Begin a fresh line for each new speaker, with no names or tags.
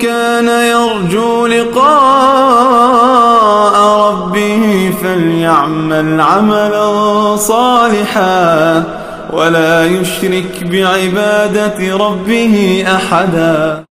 كان يرجو لقاء ربه فليعمل عملا صالحا ولا يشرك بعبادة ربه أحدا.